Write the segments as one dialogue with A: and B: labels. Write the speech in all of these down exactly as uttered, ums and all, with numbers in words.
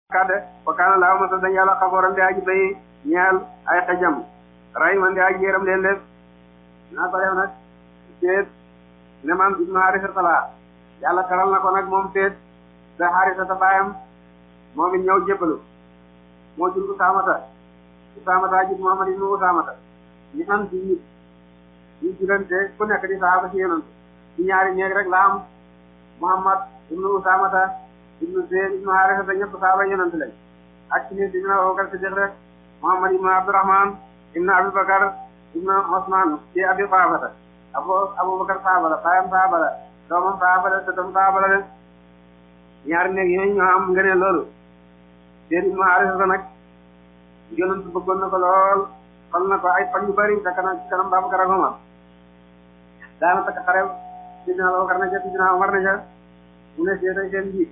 A: kadde wa kaana laahu ma sa dañ yàlla xafooram di aji bay ñeel ay xejam ray man di aji yéram leen def naa ko def nag teet ne man ibnu Haarisa talaa yàlla taral na ko nag moom teet te Haarisa ta baayam moom it ñëw jébbalu moo jur Usaamata Usaamata jur Muhammad ibnu Usaamata ñu am ci nit ñu jurante ku nekk di saaba ci yonent ci ñaari néeg rek la am Muhammad ibnu Usaamata ibnu Zayd ibnu Haarisa te ñëpp saaba yonent lañ ak ci nit ibnu Abubakar Siddiq rek Muhammad ibnu Abdurrahman ibnu Abubakar ibnu Usman ci Abi Quhaafata Abu Abubakar saaba la baayam saaba la doomam saaba la te doom saaba la de ñaari néeg yooyu ñoo am ngëneel loolu Zayd ibnu Haarisa nag yonent bëggoon na ko lool xal na ko ay fan yu bari ca kanam ci kanam Babakar ak Umar daana takk xare sidina Abubakar na ca sidina Umar na ca mu ne seetay seen njiit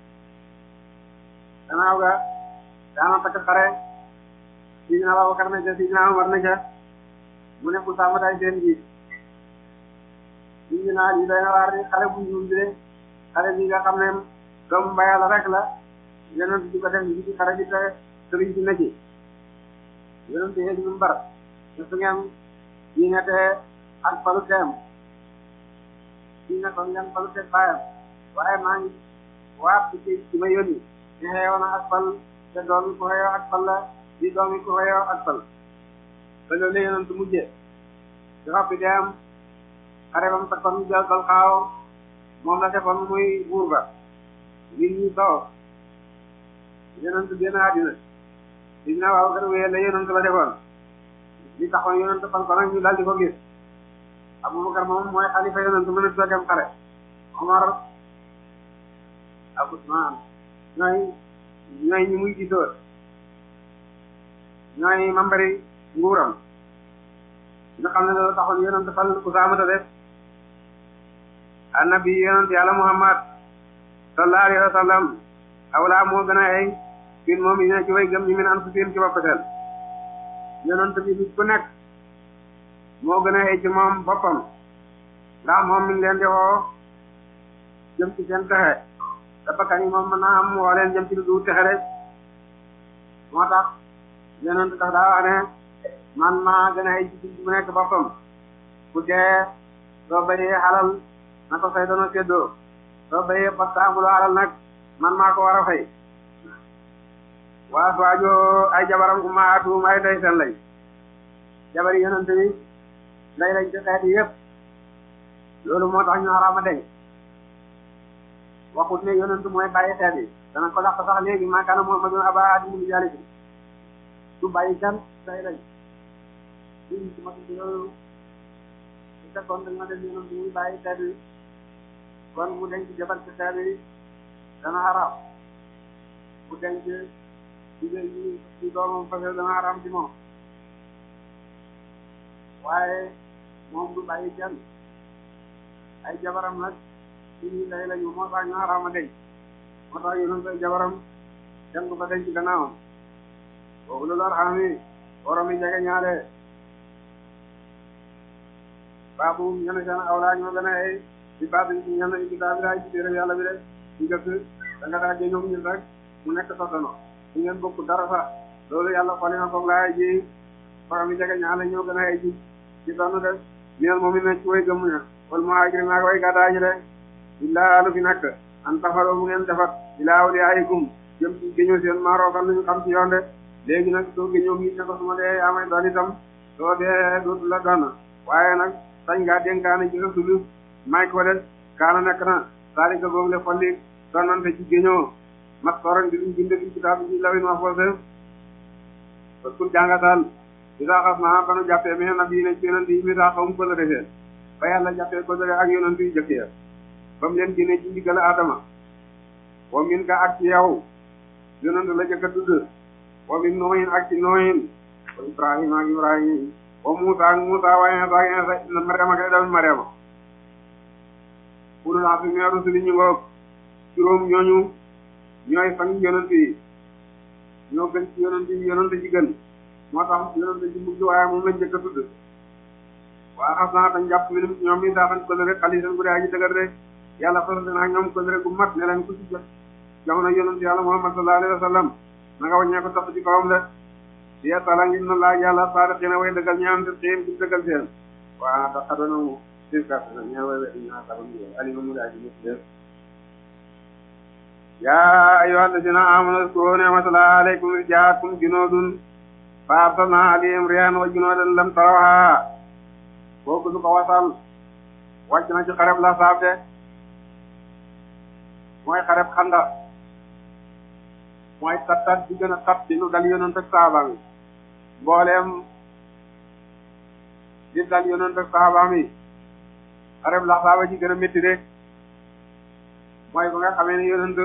A: danaaw ga daana takk xare sidina Abubakar na ca sidina Umar na ca mu ne Usaama tay seen njiit ñu naa lii doy na waar di xale bu ñuul bi de xale bi nga xam ne doomu mbayal rek la yonent di ko def nji ci xare bi te sëriñ si na ci yonent yéeg ñu mbar ne su ngeen yi nga te ak falu teem yi nga ko ngeen falu teem baayam waaye maa ngi waat ci ci ma yónni ne xeewoon na ak fal te doomi ko xeeyoo ak fal la di doomi ko xeeyoo ak fal ba loolu la yonent mujjee di xoppi deem xare bam takkoon ñu jël bal xaaw moom la defoon muy buur ba nit ñi soo yonent génn àddina dina waaw kër wéyal la yonent la defoon li taxoon yonent fal ko nag ñu daal di ko gis Abubakar moom mooy xalifa yonent mën a dem xare Omar ak Usmaan ñooy ñooy ñi muy gisoo ñooy mambari nguuram nga xam ne loolu taxoon yonent fal Usaamata def annabi yonent yàlla Muhammad sallallahu alayhi wa sallam awlaa moo gën a ay bin moom yi ne ci way gëm ñi min anfusihim ci bopp seen yonent bi nit ku nekk moo gën a ay ci moom boppam ndax moom mi ngi leen di woo jëm ci seen texe te bakkan yi moom mën naa am woo leen jëm ci lu du texe rek moo tax yonent tax daa wax ne man maa gën a ay ci bu nekk boppam ku dee soo bayee xalal na ko fay doona séddoo soo bayee pastaambuloo xalal nag man maa ko war a fay waa waajo ay jabaram ummaatuhum ay day seen lañ jabari yonent bi nday lañ ci xeeti yëpp loolu moo tax ñu xaraama deñ waxut ne yonent mooy bàyyi xeet yi dana ko dàq sax léegi maa kaana Muhammadun abaa ahadin min rijaalikum du bàyyi kan day lañ liñ ci matu yooyu su fekkoon dañ ma def yonent muy bàyyi xeet yi kon mu denc jabar ci xeet yi dana xaraam mu denc jigéen ñi ci doomam fase dana haram ci moom waaye moom du bàyyi kenn ay jabaram nag ci ñi lay lañu moo tax ñu haram a denc moo tax yonent ay jabaram kenn du ko denc gannaawam boobu loolu xam ni borom yi jege ñaare baabu ñene seen awlaa ñoo gën a ay di baat yi ñene ci kitaab bi ci téere yàlla bi rek ñu gëstu da nga daa géñoom ñun rek mu nekk sosano su ngeen bokk dara sax loolu yàlla xoli na foog laay ji borom yi jege ñaale ñoo gën a ay ji ci doon def minel moom it ne ci way gëm ña wal muhaajiriin ak way gàddaay ñi de illaa lu fi nekk an tafaroo bu ngeen defat ilaa awliyaa'ikum jëm ci géñoo seen maaroofal lu ñu xam ci yoon de léegi nag soo géñoo nit ne ko su ma dee yaa may doon itam soo dee dootu la doon waaye nag sañ ngaa dénkaane ci sa sulu may ko des kaana nekk na saalika boobu le folli doonante ci géñoo mat soron di luñ bind ci kitaab bi lawin mahfuus parce que jàngatal di daa xas naa ba nu jàppee mais nag yi ne ci yonent yi mi daa xawum ko la defee ba yàlla jàppee ko la ak yonent yu jëkk ya ba mu leen génnee ci ndigal Adama wa min ka ak ci yow yonent la jëkk a tudd wa min Noohin ak ci Noohin wa Ibrahima ak Ibrahim wa Muusa ak Muusa wa Iisaa ak Iisaa Mariama ak doomi Mariama ulul azmi mina rusuli ñu ngoog juróom ñooñu ñooy sang yonent yi ñoo gën ci yonent yi yonent ci gën moo tax yonent ci mujj waaye moom lañ njëkk a tudd waa xas naa tañ jàpp mi ñoom mi daa xañ ko rek xali seen bu dee aji dëgër de yàlla fasal naa ñoom ko rek bu mat ne leen ku ci jot jamono yonent yàlla Muhammad sallallahu alayhi wa sallam na nga wàññee ko topp ci kawam de diye tala ngir na laaj yàlla saadiqiina way dëggal ñaan te xiim ci dëggal seen waa da xadona sirkat na ñe way we ñaa xaram alima mu daa ji ñëpp def yaa ayyuhal lazina amanu uzkuru ni'matallahi alaykum iz jaa'atkum junuudun fa arsalnaa alayhim riihan wa junuudan lam tarawhaa kooku su ko wasal wàcc na ci xareb la saab de mooy xareb Xandaq mooy tat-tat bi gën a tat ci lu dal yonent ak saabaam yi mbooleem di dal yonent ak saabaam yi xareb la saaba ci gën a métti de mooy ba nga xamee ne yonent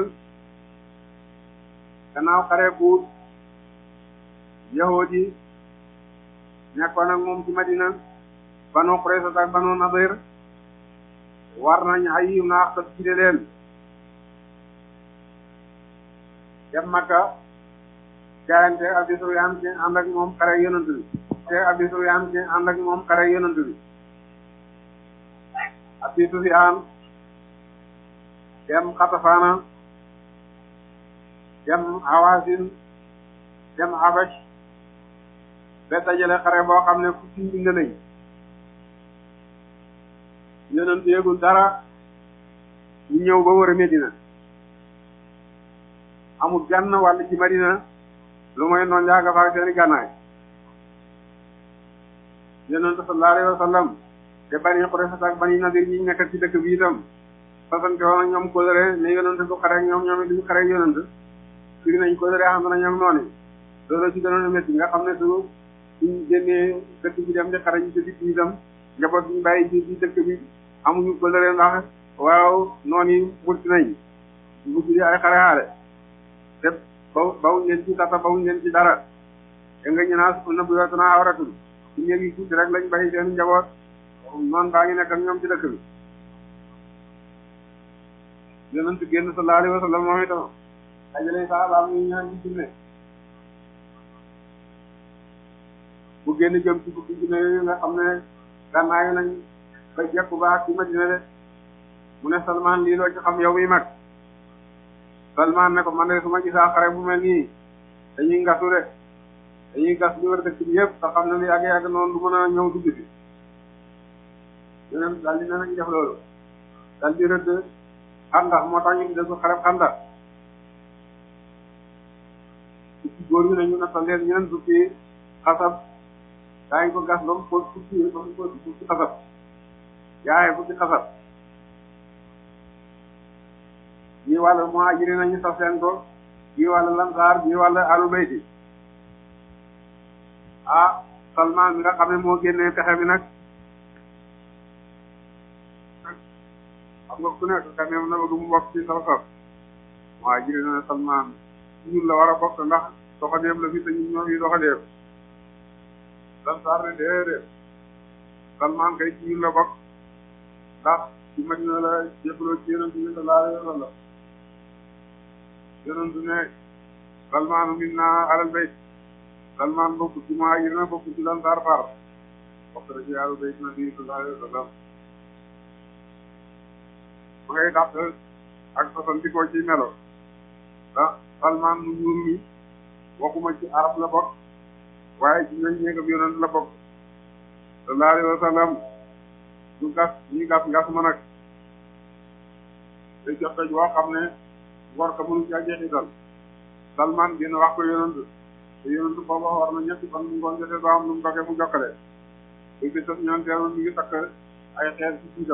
A: gannaaw xare buut yahuud yi nekkoon ak moom ci Madina Banu Qurayza ak Banu Nadir war nañ ay yim na axtat ci de leen dem Makka jaayante Abi Sufyaan ci ànd ak moom xare yonent bi te Abi Sufyaan ci ànd ak moom xare yonent bi Abi Sufyaan dem Xatafaana dem Hawaasin dem Habash ba dajale xare boo xam ne fukki mbind lañ yonent yëgul dara ñu ñëw ba wër Medina amul gann wàll ci Madina lu mooy noon njaaga faak seeni gànnaay yonent sallallahu alayhi wa sallam te Bani Qurayza ak Bani Nadir ñi nekk ci dëkk bi itam fasante woon ak ñoom kóllëre ne yonent du xare ak ñoom ñoom it duñu xare ak yonent firi nañ kóllëre xam na ñoom noonu loolu ci gënoon a métti nga xam ne su suñ génnee dëkk bi dem di xare ñu ci dikk itam njaboot ñu bàyyi ci ci dëkk bi amuñu kóllëre ndax waaw noonu yi murti nañ mujj di ay xare xaare te baw bawuñ leen ci tata bawuñ leen ci dara te nga ñu naa na bu yottu naa awratul ci néeg yi tuuti rek lañ bàyyi seen njaboot noonu baa ngi nekk ak ñoom ci dëkk bi yonent génn sallallahu alayhi wa sallam moom itam ajale sahabaam ñu ñaan ci junne bu génn jëm ci fukki junne yooyu nga xam ne gànnaayu nañ ba jekku baax ci Madina de mu ne Salman lii loo ci xam yow mi mag Salman ne ko man de su ma gisaa xare bu mel nii dañuy ngasu de dañuy gas li wër dëkk bi yëpp te xam ne lu yàgg yàgg noonu du mën a ñëw dugg si yeneen daal di ne nañ def loolu daal di rëdd Xandaq moo tax ñu tudde ko xareb Xandaq fukki góor ñu ne ñu nattal leen ñeneen fukki xasab daañu ko gas ba mu ko fukki ba mu ko fukki xasab yaaye fukki xasab bii wàllu muhaajiriin nañu saf leen ko bii wàllu lansaar bii wàllu alu bayti ah Salman mi nga xam ne moo génnee pexe bi nag xam nga ku nekk ka neem na bëgg mu bokk ci saf saf muhaajiriin na Salman ñun la war a bokk ndax doxadeem la fi te ñun ñoo fi doxadeem lansaar ne déedéet Salman kay ci ñun la bokk ndax ci Madina la jébbaloo ci yonent bi sallallahu alayhi wa sallam yonent ne Salman minna alal bayt Salman bokk ci muhaajir na bokk ci lansaar far bokk na ci alal bayt nabi sallallahu alayhi wa sallam ma ngay dàq ak sosantikoo ci melo ndax Salman mu ñuul mi bokkuma ci arab la bokk waaye ci ñoñ ñeegam yonent la bokk sallallahu alayhi wa sallam ñu gas ñi gas gas ma nag te jox doj woo xam ne ngor ka mënu caa jeexital Salman dina wax ko yonent te yonent booba war na ñetti fan mu ngoon jotee ba am lu mu doge mu jokkale te bi tas ñoon teeroon mi ngi takk ay xeer ci siidam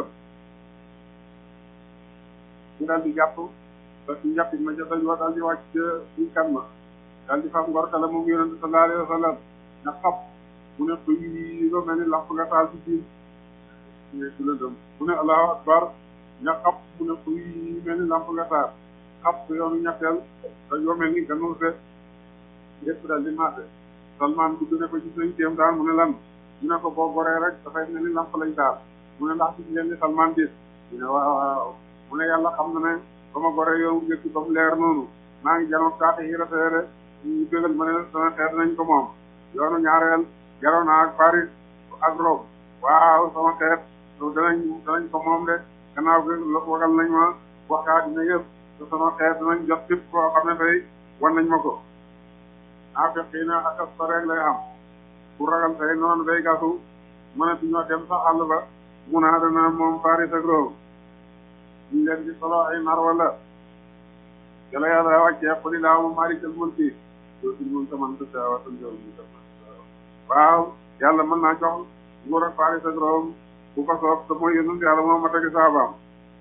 A: ñu daal di jàpp parce que njàppit ma ca doj wa daal di wàcc ci kan ma daal di fam ngor ka la moom yonent sallallahu alayhi wa sallam na xab mu ne ko yi ba mel ni lamp nga taal ci biir ñu ci lëndëm mu ne allahu akbar ña xab mu ne ko yi mel ni lamp nga taal xab ko yoonu ñetteel doj wa mel ni ganuse lépp daal di maase Salman dugg ne ko gis nañ téem daal mu ne lan ñu ne ko boo goree rek dafay mel ni lamp lañ taal mu ne ndax gis ngeen ni Salman gis ñu ne waaw waaw mu ne yàlla xam na ne ba ma goree yow njëkk ba mu leer noonu maa ngi janoog taati yi rafeere ñu bégal ma ne sama xeet nañ ko moom yoonu ñaareel jaroo naa ak Paris ak Rome waaw sama xeet danañ danañ ko moom de gannaaw gi wagal nañ ma waxtaa dina yëpp te sama xeet dinañ jot képp koo xam ne tey wan nañ ma ko naa fekk yi na akas fa rek lay am pour ragal tey noonu day gasu mënatu ñoo dem sax àll ba mun a dana moom Faris ak Rome ñu leen di solo ay nar wala yàlla yàlla wàccee xuli laa moom maalikal mulki dootul mun taman tasawatan jow mu taman waaw yàlla mën naa jox nguur ak Faris ak Rome bu ko soob te mooy yonent yàlla moom ma tegi saabaam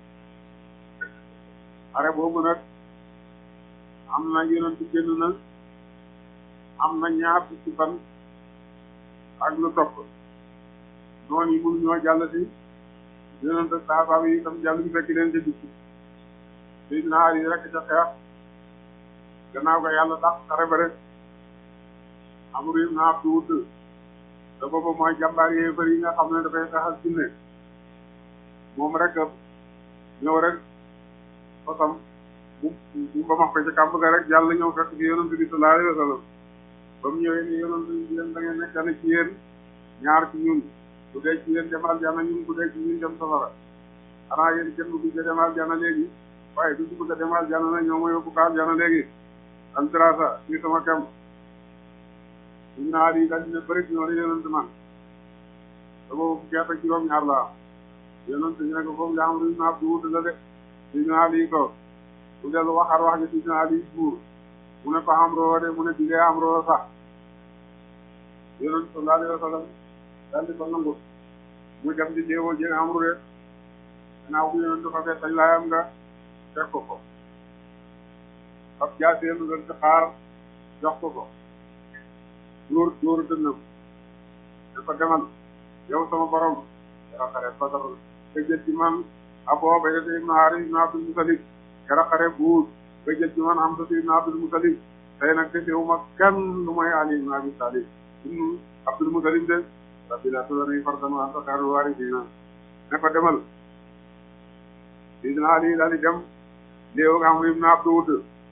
A: are boobu nag am na yonent génn na am na ñaar fukki fan ak lu topp noonu yi mënu ñoo jàll si yonent saabaam yi itam jàll ñu fekk leen ca dikki li naar yi rek ca xeex gannaaw ko yàlla dàq xare ba rek Amru ibn Abdu Wudd te booba mooy jàmbaar yéefar yi nga xam ne dafay xeexal jinne moom rek ñëw rek fasam bu bu ba max ko ci kàmb ga rek yàlla ñëw fekk ci yonent bi sallallahu alayhi wa sallam ba mu ñëwee ni yonent bi yéen da ngeen nekkane ci yéen ñaar ci ñun bu dee ci yéen dem aljana ñun bu dee ci ñun dem safara xanaa yéen kenn bu bëgg a dem aljana léegi waaye du bëgg a dem aljana na ñoo ma yóbbu ko aljana léegi altrasa ci sama kam ñu naar yi daal dina bëri ñoo ne yonent man te boobu fukki at ak juróom ñaar la am yonent ñu ne ko foofu yaa am ruy naab du wut la de si naar yi ko bu dellu waxaat wax ji si naar yi buur mu ne ko am roo de mu ne digee am roo sax yonent sallallahu alayhi wa sallam daal di ko nangu mu dem di déewoo jéeg am ru de gannaaw bu yonent fa fee tañ laayam nga fekk ko ko ab jaaseem nga ci xaar jox ko ko dóor dóor dënnam ne ko demal yow sama borom kera xare Badar nga jël ci man Abu Ubayda ibn Haaris ibn Abdul Mutalib kera xare Buud nga jël ci man Hamza ibn Abdul Mutalib tey nag desewuma kenn lu mooy Ali ibn Abi Talib ibn Abdul Mutalib de rabbi la tudani fardan wa anta xayrul waarisiina ne ko demal Sidina Ali daal di dem léew nga Amru ibn Abdu Wudd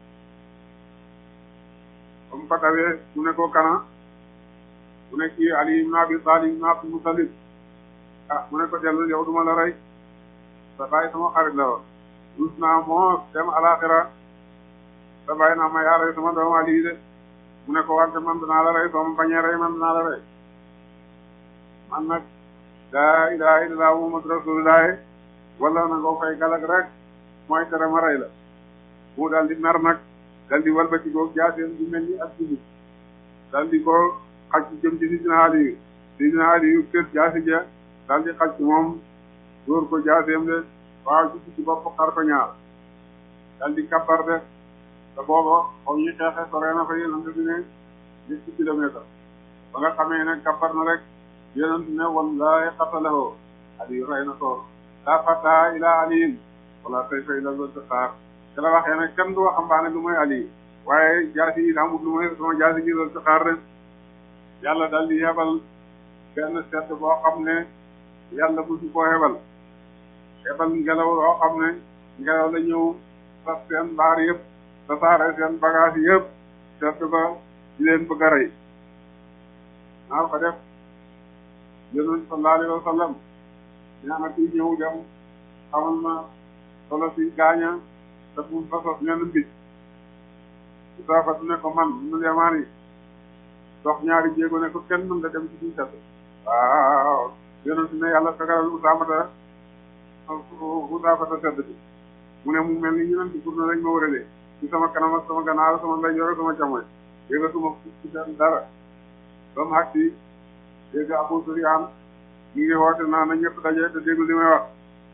A: ba mu ko tawee mu ne ko kana mu ne kii Ali ibn Abi Talib ibn Abdul Mutalib ah mu ne ko dellu yow duma la rey sa bàyyi sama xarit la woon rus naa moo dem alaxira sa bàyyi naa ma yaa rey sama doomu Ali de mu ne ko wante man danaa la rey soo ma bañee rey man danaa la rey man nag laa ilaaha illallaah Muhammadu rasuulullaah wala na nga fay galag rek mooy tere ma rey la mu daal di nar nag daal di walbati ko jaaseen di mel ni ak dugub daal di ko xaj ci jëm ci Sidina Ali Sidina Ali kër jaasi ja daal di xaj ci moom dóor ko jaaseem de waaw ci ci bopp xar ko ñaar daal di kapar de te booba xaw ñu xeexe sore na fa yonent bi ne ñetti kilomètre ba nga xamee ne kapar na rek yonent ne wallaahi qatalahu Ali rey na ko laa fataa ilaa aliin wala sayfa ilaa zulfiqaar te la waxee ne kenn du waxambaane lu mooy Ali waaye jaasi yi amul lu mooy sama jaasi ji zulfiqaar de yàlla daal di yebal benn sedd boo xam ne yàlla musu koo yebal yebal ngelaw loo xam ne ngelaw la ñëw sas seen mbaar yëpp tasaare seen bagage yëpp sedd ba di leen bëgg a rey naa ko def yonent sallallahu alayhi wa sallam ñaana kuy ñëw dem xamal ma solo si gaaña te bu fa sos ñenn mbit su saafat ne ko man mu yemaani dox ñaari jéego ne ko kenn mën nga dem ci suñu sedd waaw yonent ne yàlla fegaral usaamata usaafata sedd bi mu ne mu mel ni yonent pour ne lañ ma wëralee ci sama kanam ak sama gannaaw sama ndeyjoor ak sama càmmoñ yëgatuma ci seen dara ba mu àgg dégg Abu Sufyaan ñu ngi woote naa na ñëpp daje te déglu li may wax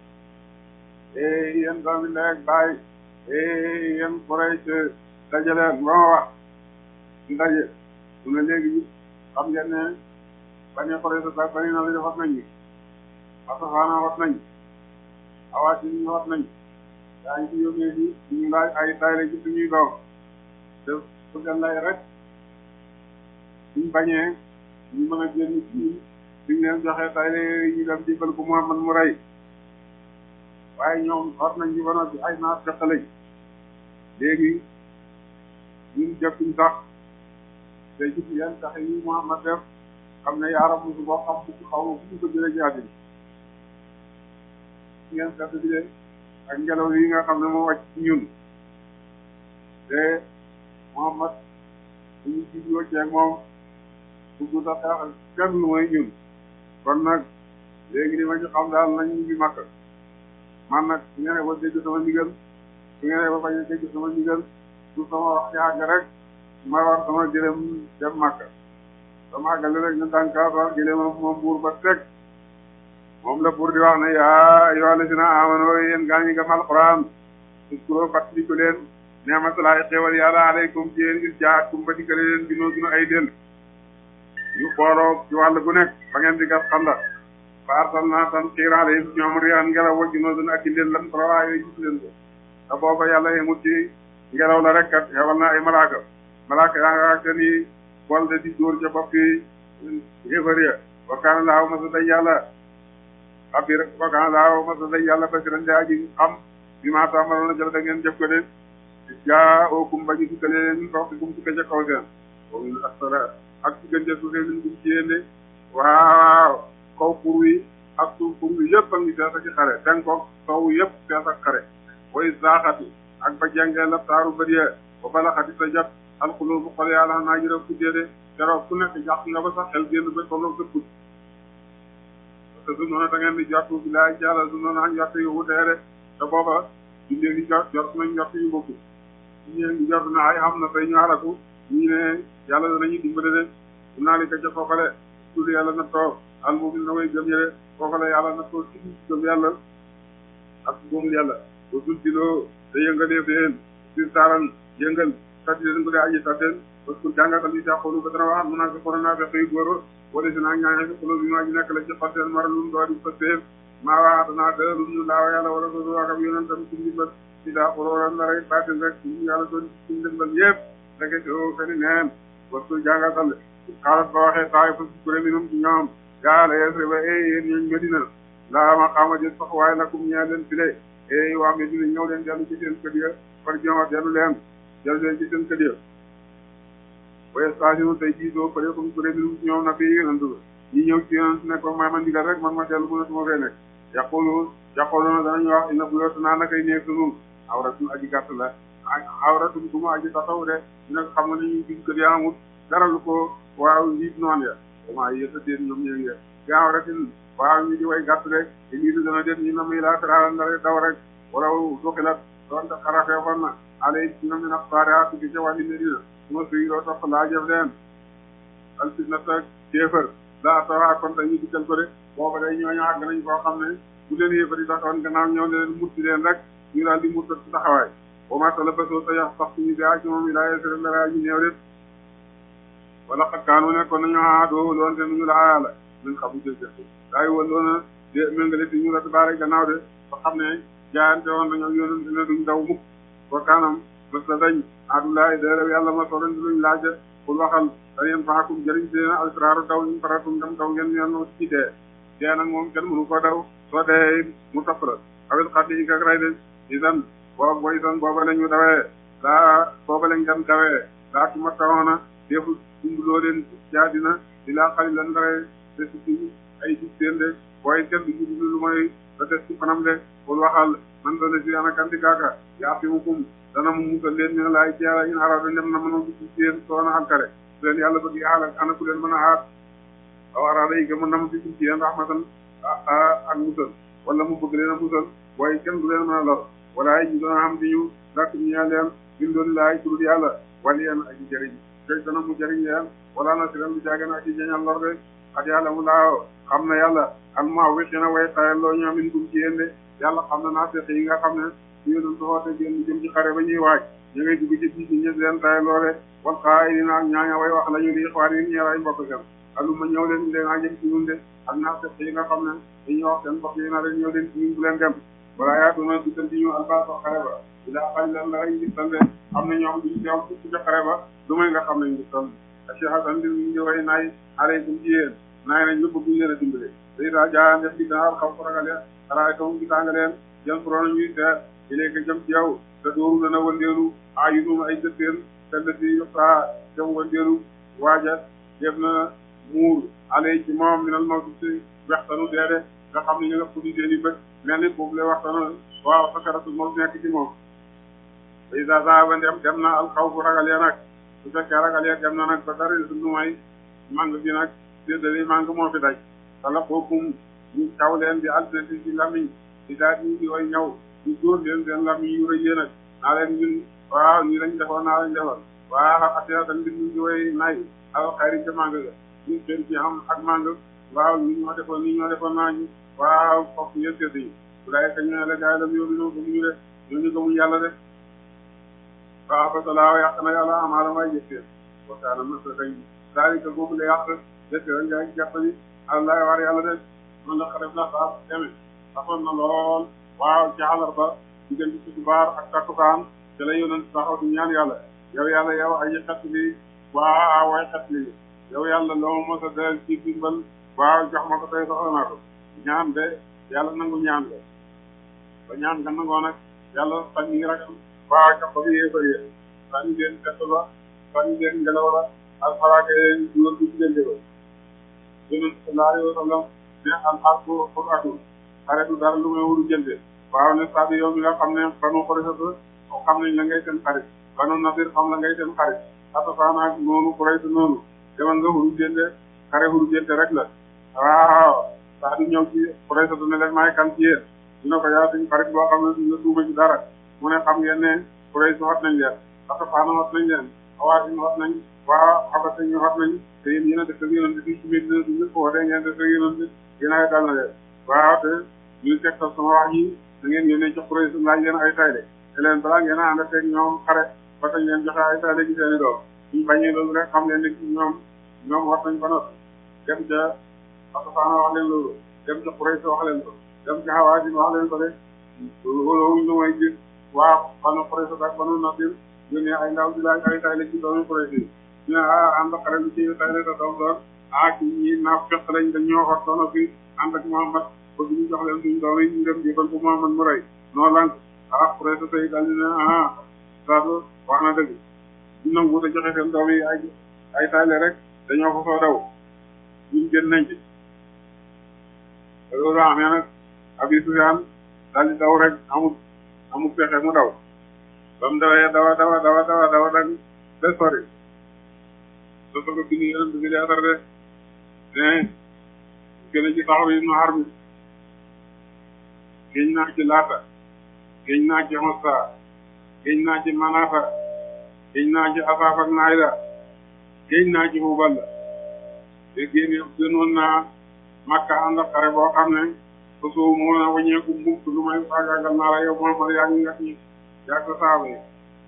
A: eh yéen doomi ndey ak baay eh yéen Quraysh daje leen ba ma wax ñu daje mu ne léegi xam ngeen ne bañ a Quraysh sax bari na la wax nañ ñi Asafaana wax nañ awaati ñu wax nañ yaa ngi ci yónnee ni ñu laaj ay tayle ci suñuy doom te bëgg lay rek suñ bañee ñu mën a génn ci suñ leen joxee tayle yooyu ñu dem jébal ko Muhammad mu rey waaye ñoom war nañ ñu ba noppi ay naat fekk lañ léegi ñun jëppiñ sax te gis yan tax yi Muhammad def xam ne yaaram musu boo xam bu xaw ma fu ñu ko jëlee ci àddina ngeen sedd bi leen ak ngelaw yi nga xam ne moo wàcc ci ñun te Muhammad ñu jubloo ceeg moom bugg sa xeex kenn lu mooy ñun kon nag léegi li ma ci xam daal nañ ñu bi makk man nag su ngeen ba dégg sama ndigal su ngeen ba bañ a dégg sama ndigal su sama wax yàgg rek ma war sama gëlëm dem makk sama àggale rek ñu dànkaafar gëlëmam moom buur ba teg moom la pour di wax ne yaa ayyuhal lazina amanu yéen gaa ñi gëm alquran uskuru fàttaliku leen neematulaay xéewal yàlla aleykum ci yéen is jaakum ba dikkale leen bi noo gunu ay del ñu xooloo ci wàll gu nekk ba ngeen di gas xanda fa arsalnaa tan xiiraale yi ñoom riyan ngelaw wa junoodun ak i ndel lam trawaa yooyu gis leen ko te booba yàlla yemut ci ngelaw la rek kat xewal na ay malaaka malaaka yaa nga ak seen bol de di dóor ca bopp yi xéefar ya wa kaana laahu masa day yàlla abbi rek wa kaana laahu masa day yàlla basiran de aji xam bi maa taamaloon a jël da ngeen jëf ko de jaa ookum ba ñu dikkale leen min fawqikum ci ca kaw seen boobu ñu asfala ak ci gën su fee min gum ci yéen de waaw kaw pour wi ak suuf pour wi yëpp a ngi fees ak xare tenkook sow yëpp fees ak xare way zaaxati ak ba jengee la taaru bërie ba balaxati sa jot alxulubu xol yàlla naa jërë fuddee de keroog ku nekk jàpp nga ba sax xel génn ba tolloog sa put parce que su noonu da ngeen di jottu bi laay ci yàlla su noonu ak jott yu wutee de te booba dundee ngi jot jot nañ jott yu bokku ñu ngi jot na ay xam na tey ñu xalaku ñu ne yàlla danañu dimbale de su naa li ka ca foofale tudd yàlla na toog al mu'min na way gëm yële foofale yàlla na toog ci gëm yàlla ak gëm yàlla ba sultiloo te yëngalee feen si saaran yëngal tati leen bu dee aji tateen parce que jàngatal yi jàqoolu ba dana wax mun naa ko corona fe xëy góor wala si naa ñaaña fi xolo bi maa ji nekk la ci xarteen mara lun doo di fasteen maa waxatanaa dë lu ñu laawa yàlla wala soo wax ak yonentam ci ndimbal si daa xoroora ndaray baatin rek ñu yàlla doon ci ndimbal yëpp deke o feni neen parce que jàngatal xaalat ba waxee taay fa sukkuré minum ci ñoom gaala yesre ba e yéen ñooñ Medina laa ma xaama jël sax waaye lakum ñee leen file e waa Medina ñëw leen dellu ci seen kër ya par joma dellu leen dellu leen ci seen kër ya waye station tey jii doo pare comme kuré minum ci ñoom na fi yonent ba ñi ñëw ci yonent ne ko may ma ndigal rek man ma dellu mënatuma fee nekk yaqulu yaqulu na danañu wax ina bu yoota naa nakay neeg sunun awratun aji gàtt la awratun bu ma aji taxaw de dina xam nga ni ñu gis kër ya amut dara lu ko waaw njiit noonu ya comment yéen a déet ñoom ñoo ngi gaaw rek waaw ñu di way gàtt rek te lii du dana déet ñu ne muy laa tëraal ndare daw rek wala doxilat doonte xarafee xoon na allé dina mën a faare a tukki ca wàlli Medina su ma suy doo topp laa jëf leen al fitna ta kéefër laa tawa kon te ñu dikkal ko de booba day ñooñu àgg nañ koo xam ne bu leen yéefar yi taxoon gannaaw ñëw ne leen mutti leen rek ñu daal di mutta ci taxawaay boo mata la basoo sa yax sax suñu gaa ci moom yi laa yesere ndara ñu néew de wala xakkaanu ne kon nañu aadoo loon te nuñu la aayala min xamu jëjëf daa yi woon loona de méngale ti ñu la baare gannaaw de ba xam ne jaayante woon nañu yonent ne duñ daw mukk ko kanam bés la dañ aadulaay déeréw yàlla ma soxlañ luñ laaj pour waxal da ngeen faakum jëriñ si leen alfiraaru daw ñu faratum dem daw ngeen ñeen ci dee dee nag moom kenn mënu ko daw soo dee mu topp la awit xaddi yi kak ray de isan boo boo isan booba lañu dawee daa booba lañ gan dawee daa tuma tawoona defu dumbuloo leen jaadina di laa xali lan dawee te si ay dig seen de booy kenn du juddu lu mooy da des ci fanam de pour waxal man dana si ana kandi gaaka yaa fi hukum dana mu musal leen ñu ne laay ci yàlla in arada ndem na mën a gis seen soona alkare su leen yàlla bëgg xaalak ana ku leen mën a aar aw arada yi mën na mu gis ci yéen rahmatan ak musal wala mu bëgg leen a musal booy kenn du leen mën a lor wala ay ñu doon am di ñu dakk ñu leen bin doon laay turul yàlla wala yéen ak jëriñ fekk dana mu jëriñ leen wala na si ren bi jaagan ak ci jañal lor de ak yàlla mu laaw xam na yàlla al ma wéqi na way xayalloo ñu amin gum ci yéen de yàlla xam na naa feq yi nga xam ne ñu doon soxoote génn jëm ci xare ba ñuy waaj ñu ngay dugg ci biir ñi ñëpp leen tayalloo de wal xaay dina ak ñaaña way wax la ñu di xaar yi ñeer ay mbokk seen alu ma ñëw leen leen a jëm ci ñun de ak naa feq yi nga xam ne dañuy wax seen mbokk yi na leen ñëw leen ci ñun bu leen dem balaa yaatuna dikkal ci ñu alba so xare ba ila xañ leen la ay ngistal de am na ñoom duñu teew ci ci xare ba du may nga xam ne ngistal ashhadu dir ñu ngi way naay aleykum ci yéen naay nañ lu bëgg leen a dimbale day daa jaayaan def ci ganaar xaw ko ragale xaraay tom gisaanga leen jëm pro na ñuy seet i léegi jëm ci yow te dooru dana wandeelu ayunum ay gëtteen te lati yoxtaa jëm wandeelu waaja def na muur alay ci moom minal mawti si wextanu deede nga xam ne ñu nga fudi seen i bët mel ni boobu lay waxtana waaw sakaratu moom nekk ci moom bay sa sa ba dem dem na al xaw bu ragal ya nag su fekkee ragal ya dem na nag ba dara su may mang bi nag déedéet mang moo fi daj wala kookum ñu taw leen di alternati ci lamiñ di daal di di way ñaw ñu dóor leen seen lamiñ yu rëy nag naa leen ñun waaw ñu lañ defoon naa lañ defoon waaw atya tan bi ñu way nay al xayri ca mang ga ñu seen ci am ak mang waaw ñu ñoo defoon ni ñoo defoon naa ñu waaw foofu yëpp yëpp yi bu laay ka ñu ne la gaay la yóbbu ñoo gëmuñu de ñooñu gëmuñu yàlla de waaw parce que laa yàq na yàlla amaana may jëfee waxtaanam na sa dañ daal di ko boobu la yàq jëfee rek yaa ngi jàpp ni allah war yàlla de man la xaref la saa demee taxoon na lool waaw ci àllarba diggante tisbaar ak takkusaan te la yónent taxaw di ñaan yàlla yow yàlla yow ay xet li waaw way xet li yow yàlla loo mos a del ci dimbal waaw jox ma ko tey soxla naa ko ñaan de yàlla nangu ñaan de ba ñaan nga nangoo nag yàlla fan yi ragal waaw jox ko bi yee bëri fan yi leen fett ba fan yi leen ngelaw la ak xalaake leen dugal bi diggante ba yonent sallallahu alayhi wa sallam ne al harbu qur'atun xare du dara lu may wuru jënde waaw ne saa bi yow mi nga xam ne banu Qurayza xam nañ la ngay seen xarit banu Nadir xam la ngay seen xarit Xatafaan ak noonu Qurayza noonu demal nga wuru jënde xare wuru jënde rek la waaw saa di ñëw ci Qurayza ne leen maay kan ci yéen dina ko yaa suñ xarit boo xam ne duñ la tuuma ci dara mu ne xam ngeen ne Qurayza wat nañ leen Xatafaan wat nañ leen Hawaasin wat nañ waaw Abasa ñu wat nañ te yéen yéen a def ak yéen di ci biir dina di ñëpp wax ngeen def ak yéen yéen ay dal na leen waaw te ñu tegtal sama wax yi da ngeen yónnee ci Quraysh laaj leen ay tayle te leen balaa ngeen a ànd ak ñoom xare ba tañ leen joxe ay tayle ci seen i doom ñu bañee loolu rek xam leen ni ñoom ñoom war nañ ba noppi dem ca Xatafaan wax leen loolu dem ca Quraysh wax leen ko dem ca Hawaasin wax leen ko de loolu ñu may gis waaw banu Quraysh ak banu Nadir yónnee ay ndaw di laaj ay tayle ci doomu Quraysh yi ñu ne ah ànd xare bi ci tayle ta doom doon ah ci ñi naaf fekk lañ dañ ñoo xor doona fi ànd ak Muhammad bëgg ñu jox leen suñu doom yi ñu dem jébal ko Muhammad mu rey noo lank ah Quraysh tey daal di ne ah saado wax na dëgg ñu nangu te joxe seen doom yi ay ay tayle rek dañoo ko soo daw ñun gën nañ ci loolu amee nag Abi Sufyaan daal di daw rek amul amul pexe mu daw ba mu dawee dawa dawa dawa dawa dawa dañ ba sori soo ko bindi yonent bi leetar de ne gën a ci taxaw yi nu xar bi géñ naa ci laata géñ naa ci Uzza géñ naa ci Manaata géñ naa ci Asaaf ak Naayda géñ naa ci Hubal la te génne gënoon naa Makka ànd ak xare boo xam ne su soo moo na waññeeku mukk lu may faagaagal naa la yow Muhammad yaa ngi nga ñi yaa ko saaba yi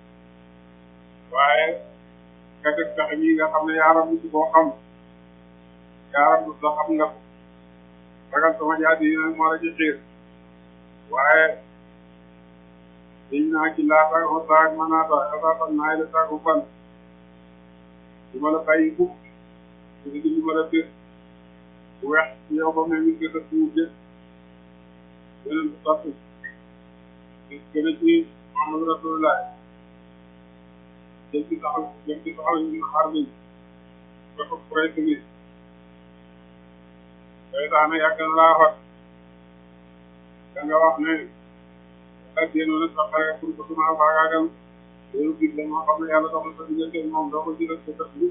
A: waaye nga def tax yi nga xam ne yaaram bi ci koo xam yaaram du sax xam nga ragal sama jaadi yi nag moo la ci xiir waaye dañ naa ci laata Uzza ak Manaata Asaaf ak Naayda ak Hubal du ma la bàyyi mukk di di ma la bés bu weex ci yow ba mel ni nga def suuf jë beneen bu sotti gën a ci Muhammad Rasulullah jël ci taxaw jël ci taxaw yi na xar bi ba ko Quraysh bi seytaane yàgg na laa xot da nga wax ne ak yéenoon sa xare pour ko suma faagaagal loolu gis la moo xam ne yàlla dox na sa diggante moom doo ko jëlee sa dëkk bi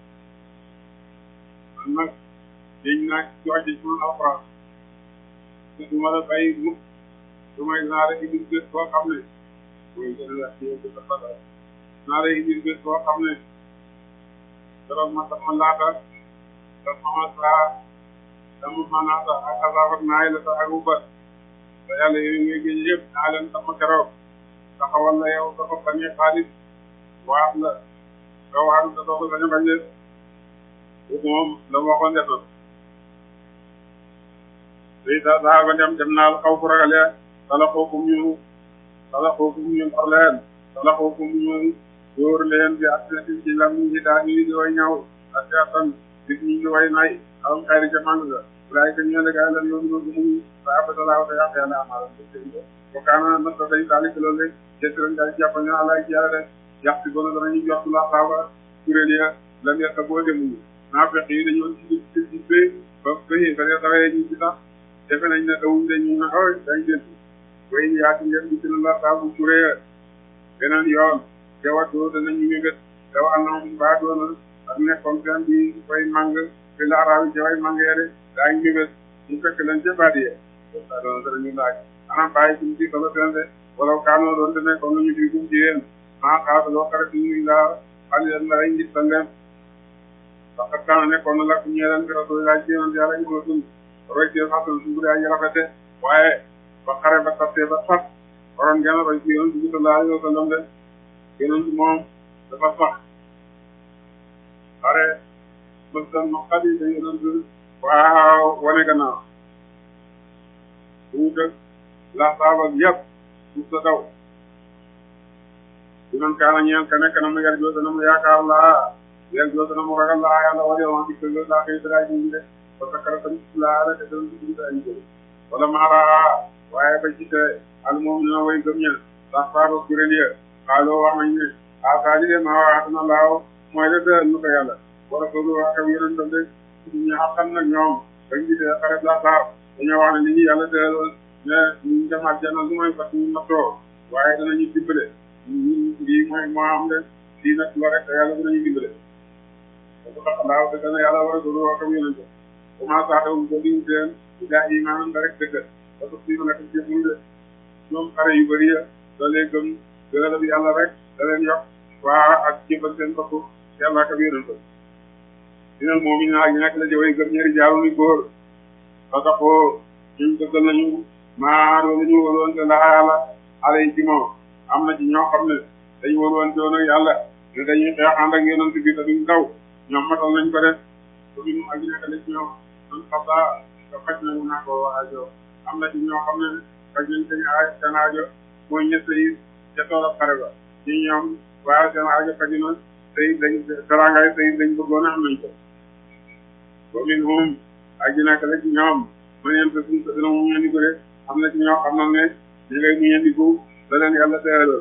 A: man nag dañ naa ci wàcce ci man alxuraan te du ma la bàyyi mukk du may naa la indil bés boo xam ne mooy gën a la ci yow sa fada naa la indil bés boo xam ne dara ma sama laata dama ma saa dama Manaata ak Asaaf ak Naayda ak Hubal te yàlla yooyu ngay géej yëpp naa leen sama keroog taxawal la yow dafa bañ a xaalis waat la nga waat la doo ko bañ a bañ leen moom la ma waxoon def na léegi daal daa ba dem dem naa la xaw fu ragalee dala xookum ñu dala xookum ñu xor leen dala xookum ñu dóor leen di accident ci lam ñi daa ñu di way ñaaw ak atan dig ñi di way nay am xayri ca màng ga laay ka ñële gaa la yoon no mu sa abdallah wa yàq yàlla amaala ko kaana na day daalik loolu rek jësran daal jàppal ne àlla ci yàlla de yàq si bona danañu jox la xaaba kuréel ya lam yàq boo demuñu naa fex yi dañoo ci ci ci bé ba béyee ba dawee ñu ci sax defe nañ ne dawuñ dañu na oy dañ den way yaati ngeen di na la xaabu kuréel beneen yoon te wattu danañu ñëgat te wax na mu baa doona ak nekkoon seen bi fay màng fi laaraaw yi ci way màngeere daañu ñëgat ñu fekk leen ca baadiye daa doona danañu laaj anam bàyyi suñu ci solo seen de wala kaanoo doon te nekkoon nañu fi gum ci yéen maa xaasa loo xare suñuy laa xali leen lay ngit tan leen parce que kaana nekkoon na lakk ñeeleen bi rasulillah ci yonent yàlla ñu sun roy ci xasan suñu bu dee aji rafete waaye ba xare ba tattee ba fat waroon ngeen roy ci yonent bi sallallahu alayhi wa sallam de yonent moom dafa sax xare mëstan ma xali da yonent waaw wane gannaaw bu dëgg la saabal yëpp su sa daw diman kaana ñeel ka nekk na mu yar joo dana mu yaakaar laa yar joo dana mu ragal laa yàlla wala yoon ci kër laa koy dara ñu de parce que kara tamit laa la te dana ci ay jël wala maara waaye ba ci te al moom dina way gëm ña sax faaro kuréel ya xaaloo wax nañ ne asaali de maa waxatuna laaw mooy de dël nu ko yàlla wala solu wax ak yeneen dam de ñu xam nag ñoom bañ gisee xaret la saar dañoo wax ne li ñu yàlla dëloon ne ñu dem àjjana lu mooy fat ñu nattoo waaye danañu dimbale ñu lii mooy moo am de lii nag la rek yàlla dinañu dimbale dafa tax laaw te dana yàlla war a solu wax ak yeneen dam commencé aatawu ba liñ seen gaa yi maanaam nga rek dëgg parce que fii ma nekk ci muy de ñoom xare yu bëri ya da leen gëm gënal bi yàlla rek da leen yokk waa ak jëmbal seen bopp yàlla ak yeneen dam dinal moom it naa ñu nekk la jëwee gëm ñaari jaaru ni góor parce que foo ñun dëggal nañu maa loolu ñu wëroon te ndax yàlla xale yi ci moom am na ci ñoo xam ne dañu wëroon te woon ak yàlla ne dañuy xeex ànd ak yonent bi te duñ daw ñoom matal nañ ko def te ñu ak nekk la ci ñoom man xam daa nga faj nañu naa ko aajo am na ci ñoo xam ne faj nañ seen aay seen aajo mooy ñett yi ca toolab xare ba ci ñoom waaye seen aajo faj na tey dañ teraangaay tey dañ bëggoon a am nañ ko ba min moom ak ji nekk la ci ñoom ma neen te suñ ko dina mu ñeenti ko de am na ci ñoo xam na ne ñu ngay mu ñeenti ko da leen yàlla teelal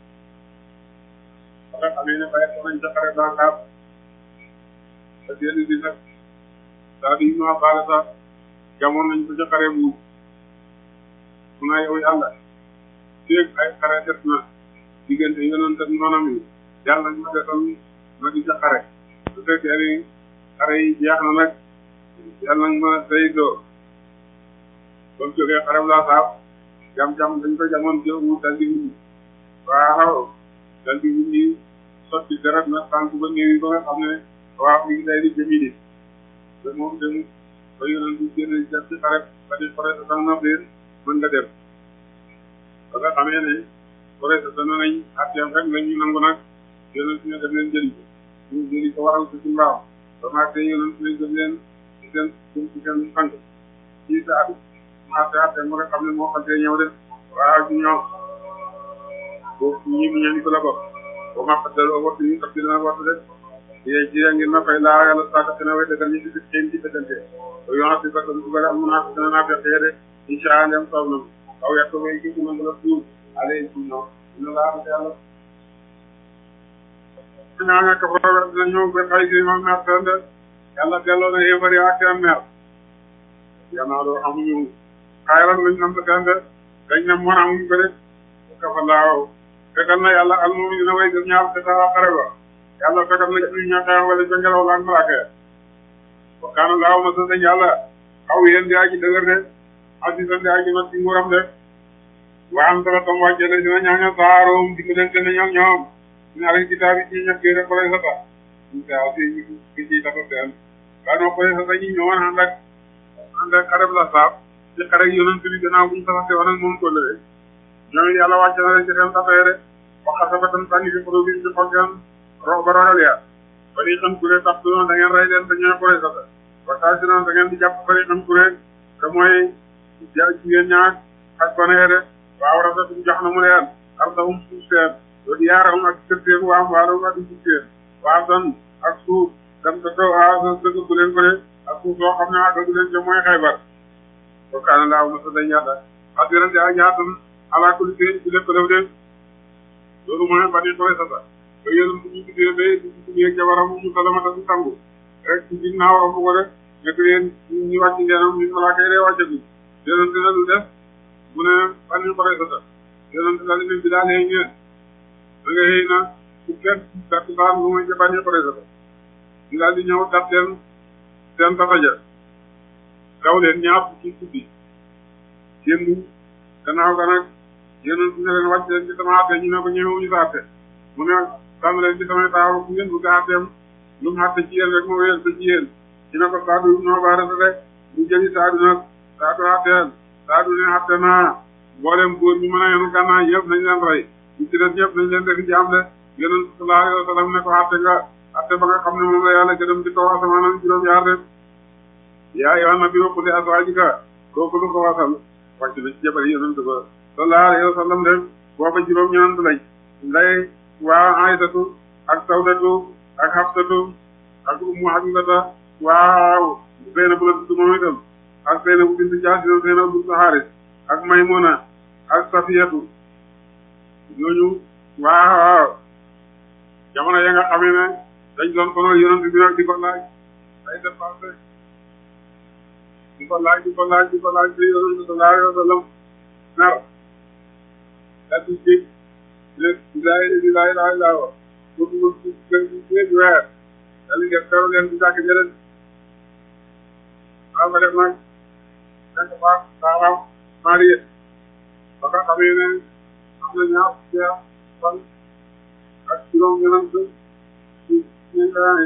A: ba nga xamee ne bàyyi ko nañ ca xare ba xaar te dellu di nag daa di ñu baale sax jamoon nañ ko ca xare bu su naa yow yàlla féeg ay xare def na diggante yonent ak noonam yi yàlla ñu desal ma di ca xare su fekkee ni xare yi jeex na nag yàlla nag ma day doo ba mu jógee xarab laa saab jam-jam dañ ko jamoon jëwu dal di wuññi waaw dal di wuññi sotti deret na tànk ba néew yi ba nga xam ne waaw mi ngi day di jëmi nit te moom dem ba yonent bi génn def ci xarab ba di xore sa sax na leen mën nga dem ba nga xamee ne xore sa dana nañ atteem rek lañu nangu nag yonent ne dem leen jëli ko ñu jëli ko waral ko ci mbaaw ba maag te yonent ne dem leen ci seen ci seen xant ci sa at maag te atte mu nga xam ne moo xantee ñëw de waaw ci ñoom boobu ñi mu ñeen ko la bokk ba ma xaddaloo waxtu ñu tax ci dana waxtu de yee ci ngir ma fay laa yàlla sàkk dina way dëggal ñu ci ci ci dëggante ba yoon si bakk bu bëri am naa dina naa fexe de incha allah dem soob na aw yàq way gi na la tuur ale ci ñoom dina la am yàlla ñaa nekk foofu dina ñëw ba xay gi moom mer seen de yàlla delloo na yéefari ak seen mer gannaaw doo amuñu xayral lañ nam seen de dañ ne mën amuñ ko de kafa laaw fekkal na yàlla al moom dina way gëm ñaar te saa xare ba yàlla fekkal na ci ña xeex wala ca ngelaw la ak malaaka wa kaana laaw ma sa yàlla xaw yéen di aji dëgër de asisan di aji not ci nguuram de wa am sala tam wàcce de dina ñaaña saaroom di ko den te ne ñoom ñoom dina leen kitaab yi ci ñëpp génne koy sata ñu taa si ñu ki ci dafa seen daanoo koy sata ñi ñëwoon ànd ak ànd ak xareb la saab ci xare yonent bi gannaaw buñu sasante woon ak moom ko lëwee ñoom yàlla wàcce na leen ci seen safee de waxasa ba tam sànni fi produit ci xol seen ro ba ragal ya ba ni xam kuré tax du noonu da ngeen rey leen te ñooy koy sata ba saa si noonu da ngeen di jàpp ba ni xam kuré te mooy ja jigéen ñaar ak gone de waaw rafet jox na mu leen ar dawum suuf seen loolu yaaram ak kër seen waam waalo ak suuf seen waa son ak suuf dem te taw a dëgg bu leen ko de ak suuf soo xam ne ah dëgg leen ca mooy Xaybar ko kaana laaw ma sa dañ yàlla ak yonente ak ñaatam ala kulli seen ci lépp def de loolu mooy ba ni koy sata ba yonente ñu tuddee ba ñu tuddee jabaram mu salamata si sangu rek ci ginnaaw romb ko de nekk leen ñu wàcc ngeenam ñu malaaka yi dee wàcce bi yonente na lu def mu ne ba ni koy sata yonente daal di bi daal leen ngeen da nga xëy na su kenn gàtt baan lu muy jëbañee président ñu daal di ñëw dat leen seen tataja daw leen ñaar ci guddi génn gannaaw ga nag yéen ne leen wàcc leen ci sama àtte ñu ne ko ñëwuñu sa àtte mu ne tànn leen ci samay taaw bu ngeen bëgg a àtteem lu mu àtte ci yéen rek moo wéyal ba ci yéen ci ne ko Saadu noo baarata rek ñu jëli Saadu nag Saadu àtteel Saadu ne àtte naa mboolem góor ñu mën a yenu gànnaay yëpp nañ leen rey ñu ci def ñëpp nañ leen def jaam de yonent sallallahu alayhi wa sallam ne ko àtte nga àtte ba nga xam ne moom la yàlla gërëm ci kaw asamaan juróom-ñaar de yaa yoon na bi waqul li azwaajika kooku lu ko wasal wàcc na ci jabar yonent ba sallallahu alayhi wa sallam de booba juróom-ñeent lañ nday waa Aysatu ak Sawdatu ak Hafsatu ak Ummu Habibata waaw Zeynabu la tudd moom itam ak Zeynabu bintu Jaas Zeynabu bintu Haaris ak Maymuna ak Safiyatu ñooñu waaw jamono ya nga xamee ne dañ doon sonal yonent bi nag di ko laaj ay dépense di ko laaj di ko laaj di ko laaj di yonent sallallahu alayhi wa sallam nar daal di jég léegi di laay di laay laay laa wax pour mu gën di géej weer daal di def dara leen di jàkk jëleen waaw nga def nag nekk baax saaraam marié ba nga xamee ne am na ñaar jeex fan ak juróom ñenant ci ñeent année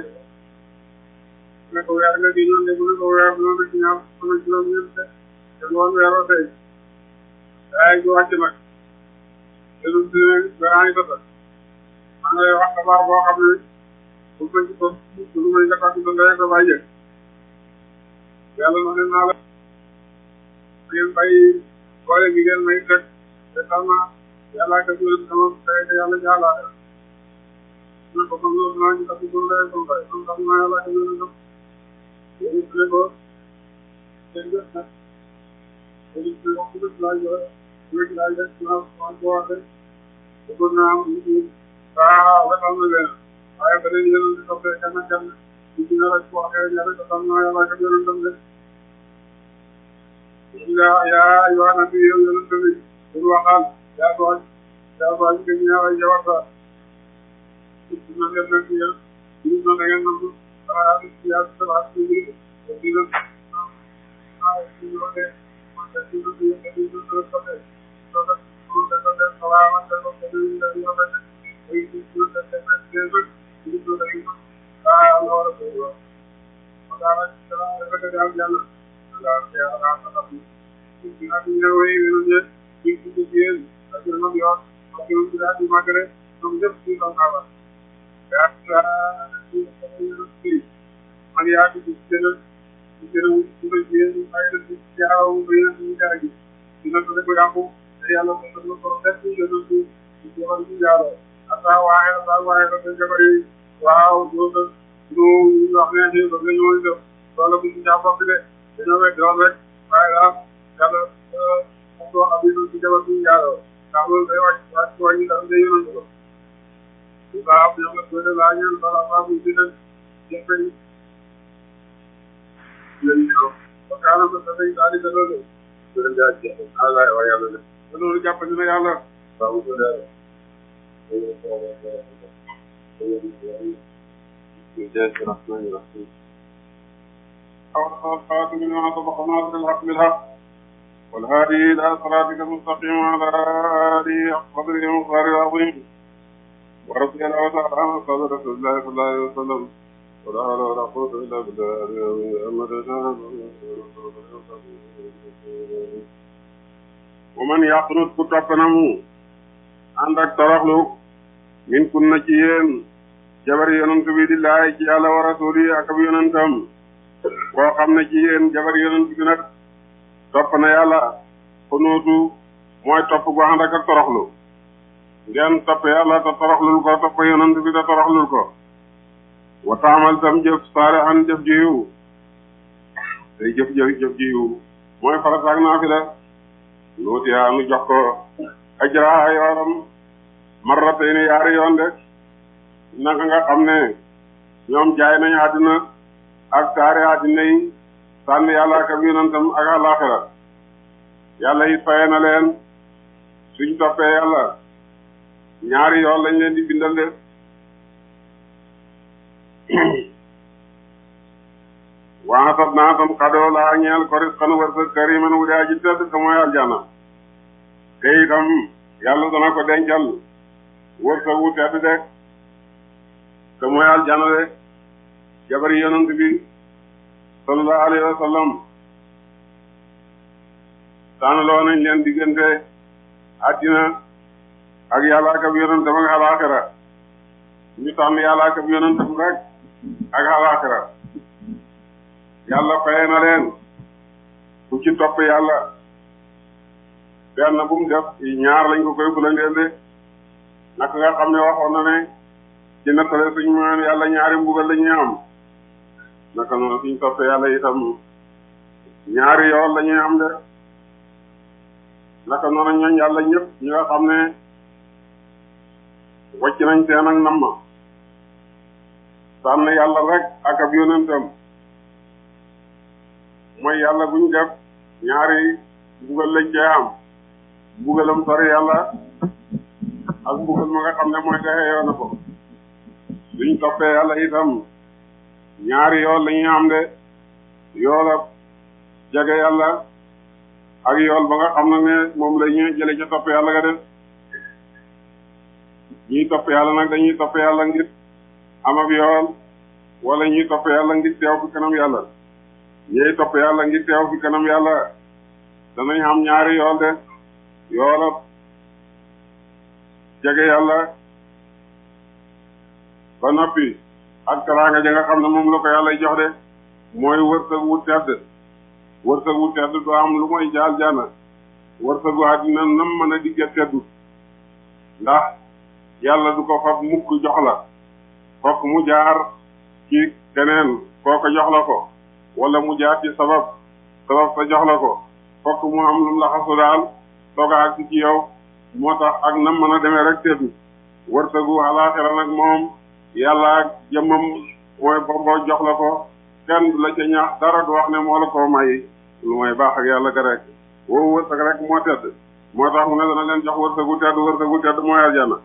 A: ne ko weer nga di ñoon de bu ne ko weer noonu rek ñaar fan ak juróom ñeent te du woon weeroo tey waaye ju wàcc nag te du si ne weeraani tata maa ngi lay wax xabaar boo xam ne bu ko ci ko lu may nga tax sa ndey ko bàyyi yàlla na ne naa la ngeen bàyyi boole bi ngeen may teg te xam naa yàlla ka dugal sama tey te yàlla jàllale ne ko kon loolu naa ñu tax ko ndey ko mbay kon xam naa yàlla ka dugal sama yéen it ne ko seen jot nag yéen it ne wax dëgg laa joxe dëgg laa joxe naa maa ko waxee bëggoon naa am nit ñi waaw wetal na leen waaye ba leen yéen di toppee kenn kenn nit ñi rek ko waxee ñaare ko xam naa yàlla ka dugal sama yaa yaa ayyuha nabi yow yonent bi pour waxal yaa ko yaa ko ak ñaar ay jawarta dina ngeen nag yéen dina na ngeen nangu ah yaa salaat ci dina dina ah dina ko def man de dina dina dina ko def ko def ko def ko def salaama ko ko def dina dina ko def ay dina ko def dina ko dina ko def ah Allah ko wa dara dara ko def yàlla Allah ya Allah dina dina way wéne ci ci ci yéen ak ñu ñu wax ak ñu ci daal di magre ñoom ñëpp ci ko xawa ya ta ci ci man yaa ci ci dina ci dina ci ci yéen ay ci jaaw bi ñu daagi dina ko def yàqu te yàlla ko ko ko def ci ñu ci ci wax ci jaaro ata waaye ata waaye ko jabari waaw do do ñu wax ne ñu ko ñu def wala bu ñu jàpp de dañoo wé do rek waaye la yàlla ko abidu ci jabar bi jaaro ndax loolu day wàcc wàcc wàññi ndax day yónni ko bu baax ñoom la koy laa ñëw bala baax bu dina jëfee yéen ko ba kaana ko dafay daal di loolu dina jaar ci Allah wa yàlla ne te loolu jàpp na yàlla waaw ko dara أو خاتم من سبقنا بالحق بالحق والهادي إلى صراطك المستقيم وعلى آله قدر ومقدار العظيم ورضي الله تعالى عن أصحاب رسول الله صلى الله عليه وسلم ولا حول ولا قوة إلا بالله ومن يقنط كتابنا عندك ترخلو من كنا ci jabar yonent bi di laay ci Yàlla wa rasuli ak ab yonentam koo xam ne ci yéen jabar yonent bi nag topp na yàlla xunóotu mooy topp gu ànd ak toroxlu ngeen topp yàlla te toroxlul ko topp yonent bi te toroxlul ko wa taamal tam jëf saalihan jëf ji yiw tey jëf jëf jëf ji yiw mooy farata ak naafila nuutiyaa nu jox ko ajraa yoonam marratayni yaari yoon de naka nga xam ne ñoom jaay nañu àdduna ak taari àddina yi sànni yàlla ak ab yonentam ak àllaaxira yàlla it faye na leen suñ toppee yàlla ñaari yoon lañ leen di bindal de waatat naa tam xadoo laa ñeel ko ris xanu wërsëg kariman wu daa ji tedd te mooy aljana te itam yàlla dana ko dencal wërsëg wu tedd de te mooy aljana de jabari yonent bi sallallahu alayhi wa sallam tànnaloo nañ leen diggante àddina ak yàlla ak ab yonentam ak alaaxira ñu tànn yàlla ak ab yonentam rek ak alaaxira yàlla faye na leen ku ci topp yàlla benn bu mu def ñaar lañ ko koy bulandeel de naka nga xam ne waxoon na ne ci nattale suñu maan yàlla ñaari mbugal la ñuy am naka noonu suñ topp yàlla itam ñaari yoon la ñuy am de naka noonu ñooñ yàlla ñëpp ñi nga xam ne wàcc nañ seen ak namma tànn yàlla rek ak ab yonentam mooy yàlla buñ def ñaari mbugal lañ cee am mbugalam sori yàlla ak mbugal ma nga xam ne mooy texe yoona ko suñ toppee yàlla itam ñaari yool la ñuy am de yoolab jege yàlla ak yool ba nga xam ne ne moom la ñuy jële ca topp yàlla nga def ñiy topp yàlla nag dañuy topp yàlla ngir am ab yool wala ñuy topp yàlla ngir teew fi kanam yàlla ñiy topp yàlla ngir teew fi kanam yàlla danañ am ñaari yool de yoolab jege yàlla ba noppi ak teraanga ja nga xam ne moom la ko yàlla jox de mooy wërsëg wu tedd wërsëg wu tedd du am lu mooy jaal jaana wërsëgu àddina nam mën a digge teddu ndax yàlla du ko fab mukk jox la fokk mu jaar ci keneen kooko jox la ko wala mu jaar ci sabab sabab sa jox la ko fokk mu am lu mu la xasu daal sooga ak ci yow moo tax ak nam mën a demee rek teddu wërsëgu alaaxira nag moom yàlla ak jëmmam mooy bomboo jox la ko kenn du la ca ñaax dara du wax ne moo la ko may lu may baax ak yàlla ga rek woowu wërsëg rek moo tedd moo tax mu ne dana leen jox wërsëgu tedd wërsëgu tedd mooy aljana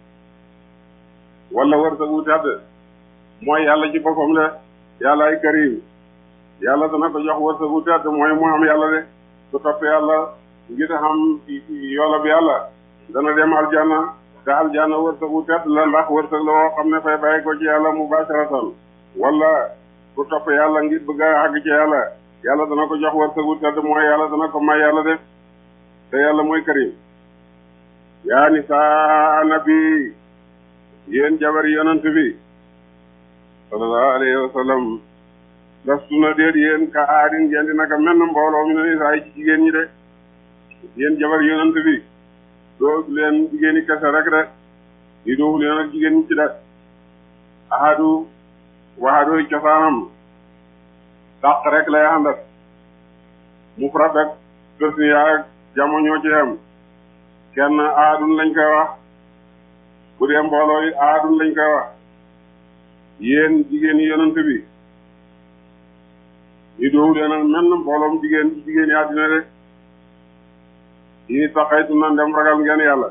A: wala wërsëgu tedd mooy yàlla ci boppam de yàlla ay karim yàlla dana ko jox wërsëgu tedd mooy mu am yàlla de su topp yàlla ngir xam yoolab yàlla dana dem aljana te aljana wërsëgu tedd la ndax wërsëg la woo xam ne fay bàyyi ko ci yàlla mubasharatan wala ku topp yàlla ngir bëgg a àgg ci yàlla yàlla dana ko jox wërsëgu tedd mooy yàlla dana ko may yàlla def te yàlla mooy karim yaa nisaa nabi yéen jabar yonent bi sallallahu alayhi wa sallam lastuna déet yéen ka aadin ngeen di naka menn mbooloo mi ne nisaa ci jigéen ñi de yéen jabar yonent bi doo leen jigéen ñi kese rek de di doofu leen ak jigéen ñi ci de ahadu waxadooy cosaanam dàq rek lay àndat mufrad ak tasniya ak jamo ñoo ci xem kenn aadun lañ koy wax bu dee mbooloo yi aadun lañ koy wax yéen jigéen yi yonent bi ñu doowu leen ak menn mbooloom jigéen ci jigéen yi àddina de yi taxaytu na ndem ragal ngeen yàlla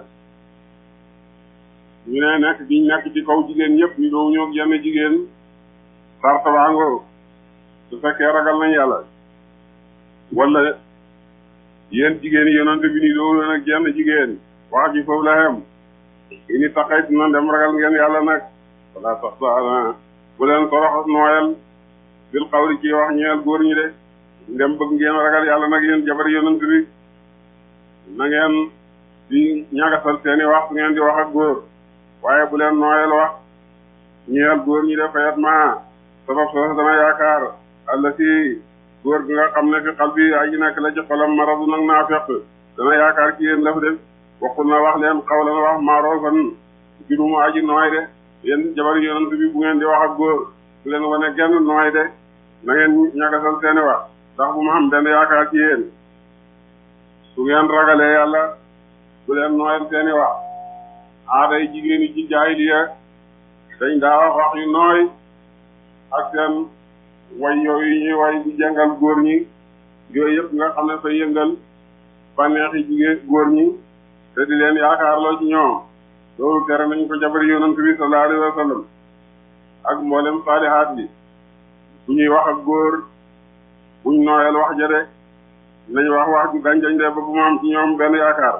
A: ñu ne nekk diñ nekk ci kaw jigéen ñëpp ñu doowu ñoo yenn jigéen sartabaango su fekkee ragal nañ yàlla wala yéen jigéen yi yonent bi ni doowu leen ak jenn jigéen wax ji foofu la xem ini taxaytu na ndem ragal ngeen yàlla nag wala sax sa bu leen toroxas nooyal bil xawli ci wax ñeel góor ñi de ndem bëgg ngeen ragal yàlla nag yéen jabar yonent bi na ngeen di ñagasal seeni wax su ngeen di wax ak góor waaye bu leen nooyal wax ñeel góor ñi de fayat ma sabab soo dana yaakaar àlla si góor gi nga xam ne fi xal bi aji nekk la ci xolam maradu nag naa fekk dana yaakaar ci yéen laf de waxul na wax leen xaw lan wax maaroosan jurumu aji nooy de yéen jabar yonent bi bu ngeen di wax ak góor bu leen wane genn nooy de na ngeen ñagasal seeni wax ndax bu ma xam benn yaakaar ci yéen su ngeen ragalee yàlla bu leen nooyal seeni wax aaday jigéen yi ci jaahiliya dañ daa wax wax yu nooy ak seen way yooyu ñuy way di jàngal góor ñi yooyu yëpp nga xam ne fay yëngal bànneexi jigéen góor ñi te di leen yaakaarloo ci ñoom loolu tere nañ ko jabari yonent bi sallallahu alayhi wa sallam ak mboolem saalihaat bi bu ñuy wax ak góor buñ nooyal wax ja de nañ wax wax ju gàncax de ba bu mu am ci ñoom benn yaakaar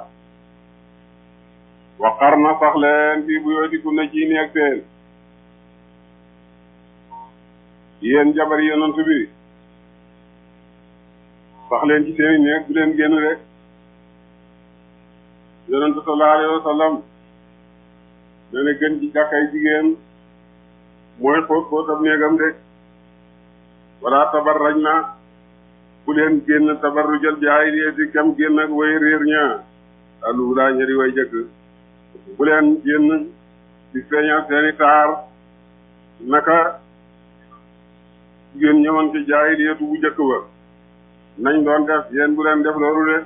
A: waqar na sax leen fii bu yootiku na ci ni ak seen yéen jabari yonent bi sax leen ci seeni néeg bu leen génn rek yonent sallallahu alayhi wa sallam nee na gën ci jàkkay jigéen mooy xóot xóotab néegam de wala tabarraj na bu leen génn tabarrujal jaahiliyati kam génn ak way réer ña alulaa ñari way jëkk bu leen génn di feeñal seeni taar naka jigéen ñëwoon ci jaahiliyatu bu jëkk ba nañ doon def yéen bu leen def loolu de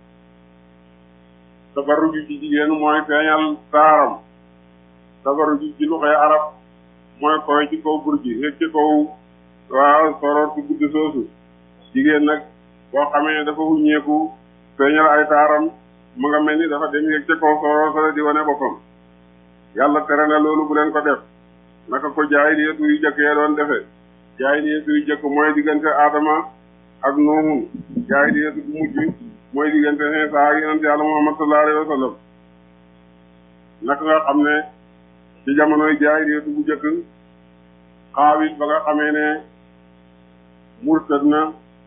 A: tabarruju ci jigéen mooy feeñal taaram tabarruju ci luxee arab mooy koy ci kaw burji yëg ci kaw waaw soroor su gudd soosu jigéen nag boo xamee ne dafa wuññeeku feeñal ay taaram mu nga mel ni dafa dem yëg ci kaw soroor sa di wane boppam yàlla tere na loolu bu leen ko def naka ko jaahiliyatu yu jëkk yee doon defe jaahiliyatu yu jëkk mooy diggante Adama ak Nuuhun jaahiliyatu bu mujj mooy diggante Iisaa ak yonent Yàlla Muhammad sallallahu alayhi wa sallam naka nga xam ne ci jamonoy jaahiliyatu bu jëkk Xaabil ba nga xamee ne murtad na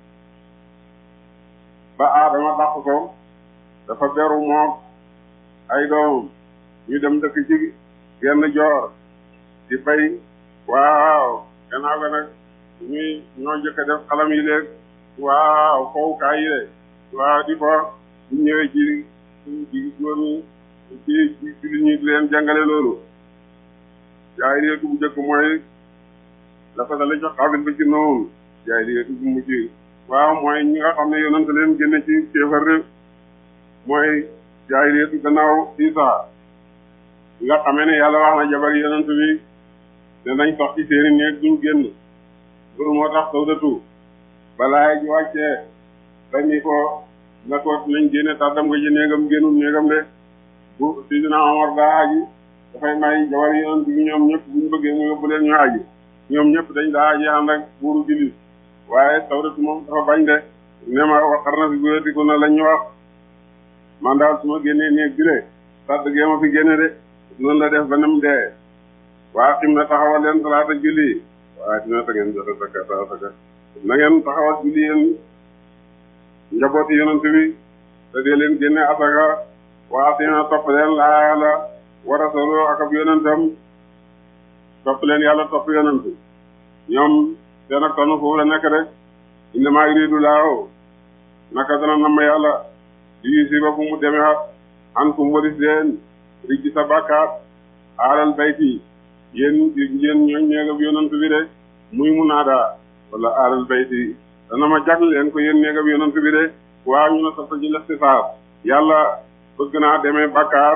A: ba Adama dàq ko dafa beru mook ay doomam ñu dem dëkk ci genn joor di bay waaw gannaaw ga nag ñuy ñoo jëkk a def xalam yi léeg waaw fowukaay yi léeg waaw di ko bu ñëwee ci ci góor ñi ci ci ci li ñuy leen jàngale loolu jaahiliyatu bu jëkk mooy dafa dala jox Xaabil ba ci noonu jaahiliyatu bu mujj waaw mooy ñi nga xam ne yonent leen génne ci kéefar rek mooy jaahiliyatu gannaaw Isaa nga xamee ne yàlla wax na jabar yonent bi ne nañ sax ci seeni néeg duñ génn loolu moo tax Sawdatu balaa ji wàccee dañu ko na ko nañ génne tàddam nga ci néegam génnul néegam de bu Sidina Omar daa aji dafay may jabar yonent bi ñoom ñëpp buñ bëggee mu yóbbu leen ñu aji ñoom ñëpp dañ daa aji ànd ak buuru jullit waaye Sawdatu moom dafa bañ de ne ma waxar na fi buyatiku na lañ ñu wax man daal su ma génnee néeg bi de tàdd gee ma fi génne de noonu la def ba nem dee waa xim na taxawal leen salaata julli waaye dina ta ngeen joxe saka sa saka na ngeen taxawal julli yéen njabooti yonent bi te dee leen génne asaka waa sina topp leen laa yàlla wa rasulu ak ab yonentam topp leen yàlla topp yonent ñoom seen ak tonu foofu la nekk rek innamaa yuriidu laahu naka dana nam yàlla di si ba bu mu demee an kum waris leen rijji sa bàkkaat aalal bayti yéen yéen ñooñ néegab yonent bi de muy mu naadaa wala aalal bayti dana ma jagl leen ko yéen néegab yonent bi de waa ñu na sata ji lestisaab yàlla bëgg naa demee bàkkaat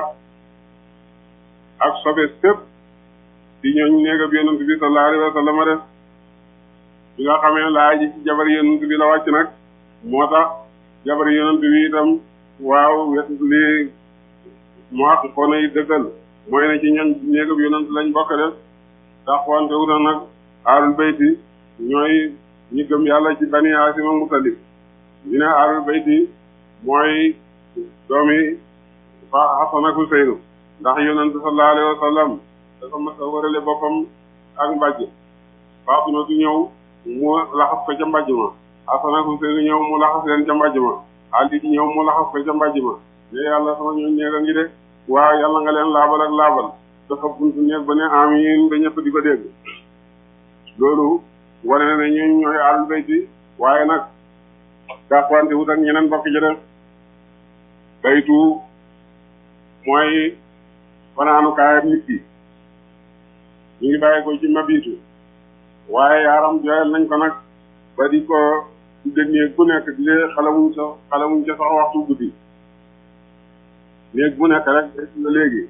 A: ak sobe sépp di ñooñ néegab yonent bi sallallahu alayhi wa sallam def bi nga xamee laa ji ci jabar yonent bi la wàcc nag moo tax jabar yonent bi itam waaw wet li mu àq xoo na yi dëggal mooy ne ci ñoñ néegab yonent lañ bokk def tax wante wuta nag aalul bayti ñooy ñi gëm yàlla ci bani Haasim ak Mutalib ñu ne aalul bayti mooy doomi fa Hasan ak Useynu ndax yonent sallallahu alayhi wa sallam dafa mas a wërale boppam ak mbàjj Faatima du ñëw mu laxas ko ca mbàjj ma Hasan ak Useynu ñëw mu laxas leen ca mbàjj ma Ali di ñëw mu laxas ko ca mbàjj ma ne yàlla sama ñooñ néega ngi de waaw yàlla nga leen laabal ak laabal dafa buntu néeg ba ne amiin ba ñëpp di ko dégg loolu wane na ne ñun ñooy aalul bayti waaye nag gàppante wut ak ñeneen bokk ci def baytu mooy fanaanu kaayam nit ki ñu ngi bàyyi ko ci mabiitu waaye yaaram joyal nañ ko nag ba di ko tudde néeg bu nekk di lee xalawuñ sa xalawuñ ca sax waxtu guddi néeg bu nekk rek la léegi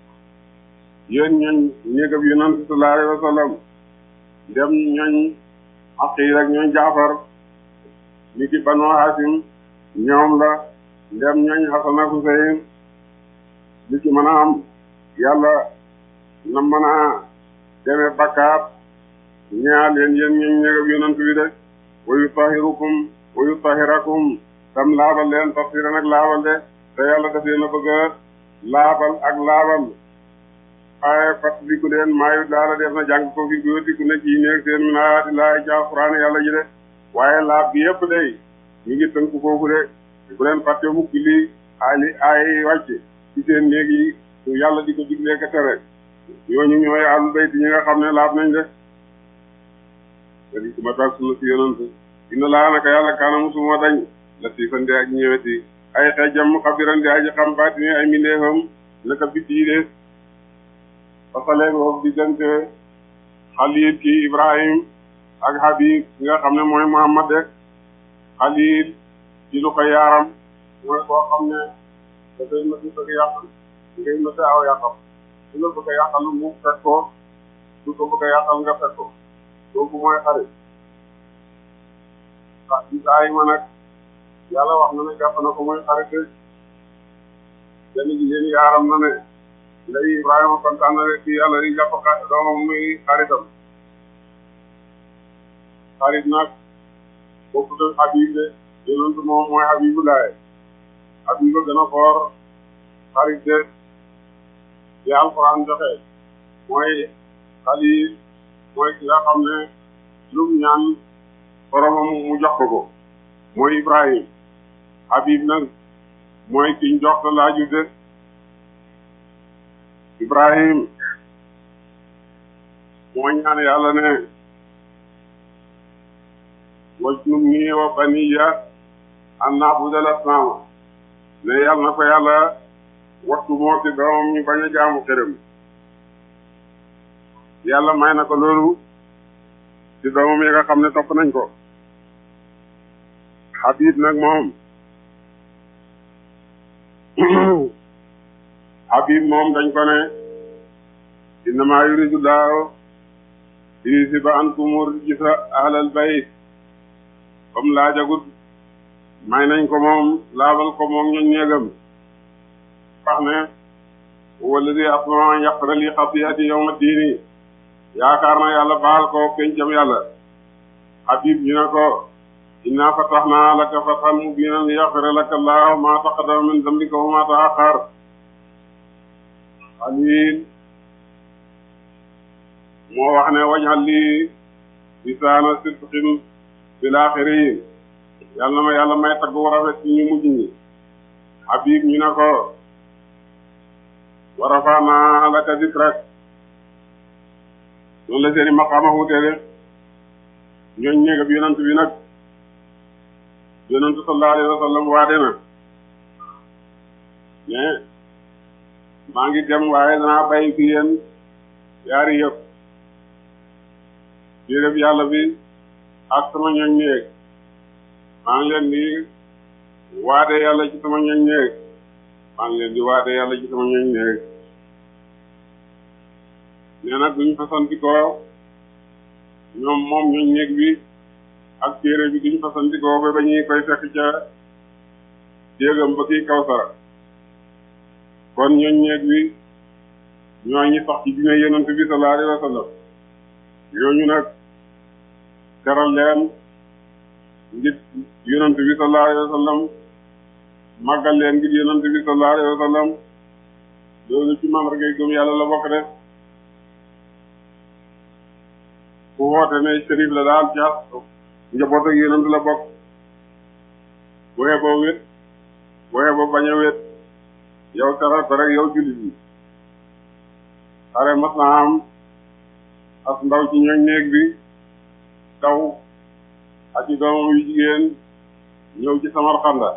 A: yéen ñooñ néegab yonent sallallahu alayhi wa sallam dem ñooñ Aqiil ak ñooñ Jaafar ni ki Banu Haasim ñoom la ndem ñooñ Hasan ak Husayn li ci mën a am
B: yàlla na mën a demee bakkaat ñaa leen yéen ñoom ñeegab yonent bi de wa yutahirukum wa yutahirakum tam laabal leen tafsira nag laabal de te yàlla daf leen a bëgg a laabal ak laabal waaye fàttaliku leen maayu daala def na jàng ko fi góotiku ne ci néeg seen min ayaati laay ci alquran yàlla ji de waaye laab bi yëpp day ñu ngi tënku foofu de bu leen fàtte mukk li ali ay wàcc ci seen néeg yi yàlla di ko diglee ka tere ñooñu ñooy ahlul bayt ñi nga xam ne laab nañ de dadi suma taal sunna si yonent inna laa naka yàlla kaana musuma dañ la tiifan di aji ñëweti ay xeejam xabiran di aji xam baatini ay mindeefam naka bitti yi de fasalee boobu diggante xalil ki ibrahim ak habib nga xam ne mooy muhammad de xalil ci lu ko yaaram mooy koo xam ne dafay ma si bëgg yàqal ngay ma si aw yàqal su la bëgg a yàqal mu fekk ko su ko bëgg a yàqal nga fekk ko kooku mooy xarit ah Ibrahima nag yàlla wax na ne jàpp na ko mooy xarit de benn jigéen yaaram na ne léegi Ibrahima kontaan na rek ci yàlla di jàpp doomam muy xaritam xarit nag bokkut ak Habib de yonent moom mooy Habibulaay Habib gën a foor xarit de di alxuraan joxe mooy xalil mooy ki nga xam ne lum ñaan boromam mu jox ko ko mooy Ibrahim Habib nag mooy kiñ jox ko laaju de Ibrahim moo ñaan yàlla ne wajnubnii wa baniya an na'budal asnaama ne yàlla na ko yàlla wattu moo ci doomam ñu bañ a jaamu xërëm yàlla may na ko loolu ci doomam yi nga xam ne topp nañ ko Habib nag moom Habib moom dañ ko ne innamaa yuridu llaahu liyuzhiba ankumu rijsa ahlal bayt comme laajagut may nañ ko moom laabal ko moom ñoñ ñeegam wax ne huwa allazii atma'u an yaghfira li xatii'atii yawma diini yaakaar na yàlla baal ko pencam yàlla Habib ñu ne ko inna fatahnaa laka fathan mubiinan liyaghfira laka llaahu maa taqaddama min dambika wa maa ta'akhkhara Xalil moo wax ne waj'al lii lisaana sidqin fil aaxiriin yàlla na ma yàlla may tagg wu rafet ci ñu mujj ñi Habib ñu ne ko wa rafa'naa laka zikrak noonu la seeni maqaama wuute de ñooñ néegab yonent bi nag yonent sallallahu alayhi wa sallam waade na mais maa ngi dem waaye danaa bàyyi fi yéen yaari yëpp néegab yàlla bi ak sama ñooñ néeg maa ngi leen di waade yàlla ci sama ñooñ néeg maa ngi leen di waade yàlla ci sama ñooñ néeg nee nag duñ fasantikoo ñoom moom ñooñ néeg bi ak téere bi duñ fasantikoo ba ba ñuy koy fekk ca jéegam ba kii Kawsara kon ñooñ néeg bi ñoo ñi sax ci dina yonent bi sallallahu alayhi wa sallam yooñu nag teral leen ngir yonent bi sallallahu alayhi wa sallam màggal leen ngir yonent bi sallallahu alayhi wa sallam loolu ci mandargay gëm yàlla la bokk de ku woote ne sharif la daal ci njaboot ak yonent la bokk booyee boo wét booyee boo bañ a wét yow teral ko rek yow jullit bi xare mas na am as ndaw ci ñooñ néeg bi taw ak ci doomam yu jigéen ñëw ci Samarxanda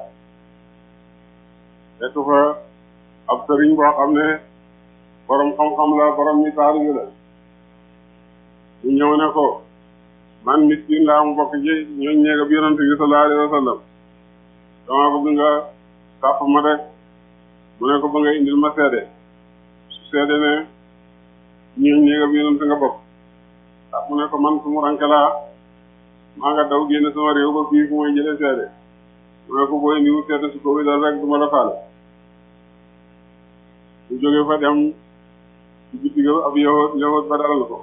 B: fekk fa ab sëriñ boo xam ne borom xam-xam la borom mi taalibe la ñu ñëw ne ko man miskin laa mu bokk ci ñooñ néegab yonent bi sallallahu alayhi wa sallam dama bëgg nga sàpp ma de mu ne ko ba nga indil ma seede su seede ne ñooñ néegab yonent nga bokk ah mu ne ko man su mu ranke laa maa nga daw génn sama réew ba fii fu may jëlee seede mu ne ko booy indiwu seede su ko wi dal rek du ma la faale su jógee fa dem ci guddi ga ab yowóot yowóot ba dalal ko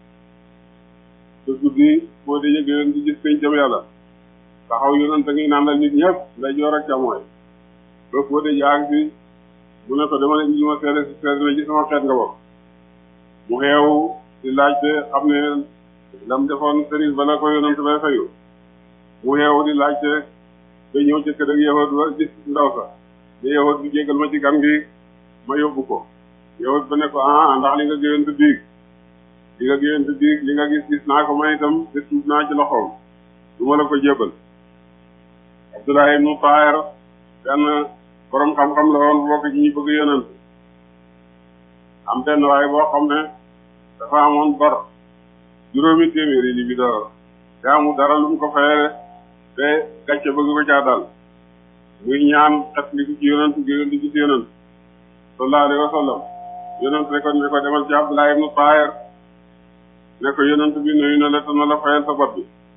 B: te guddi boo dee yëg yoon di gis pencam yàlla taxaw yonent a ngi naan la nit ñëpp nday joor ak càmmooy ba boo dee jaag si mu ne ko dama ne li ma seede si seede na ci sama xeet nga bokk mu xeew di laajte xam ne lam defoon sëriñ ba la ko yonent bay fayu mu xeew di laajte ba ñëw ci kër ak yowóot ba gis ndaw sa ne yowóot bi jéggal ma ci gan gi ma yóbbu ko yowóot ba ne ko ah ndax li nga géwénte biig li nga géwénte biig li nga gis gis naa ko man itam te tuub naa ci loxoom du ma la ko jébbal Abdullah ibnu Tahir benn borom xam-xam la woon bokk ci ñi bëgg yonent am benn waaye boo xam ne dafa amoon bor juróomi téeméeri li bi door te amul dara lu mu ko fayee te gàcce bëgg ko caa dal muy ñaan xet li ko ci yonent géwénte ci yonent sallallahu alayhi wa sallam yonent ne ko ne ko demal ci Abdullah ibnu Tahir ne ko yonent bi nuyu na la te na la fayal sa bor bi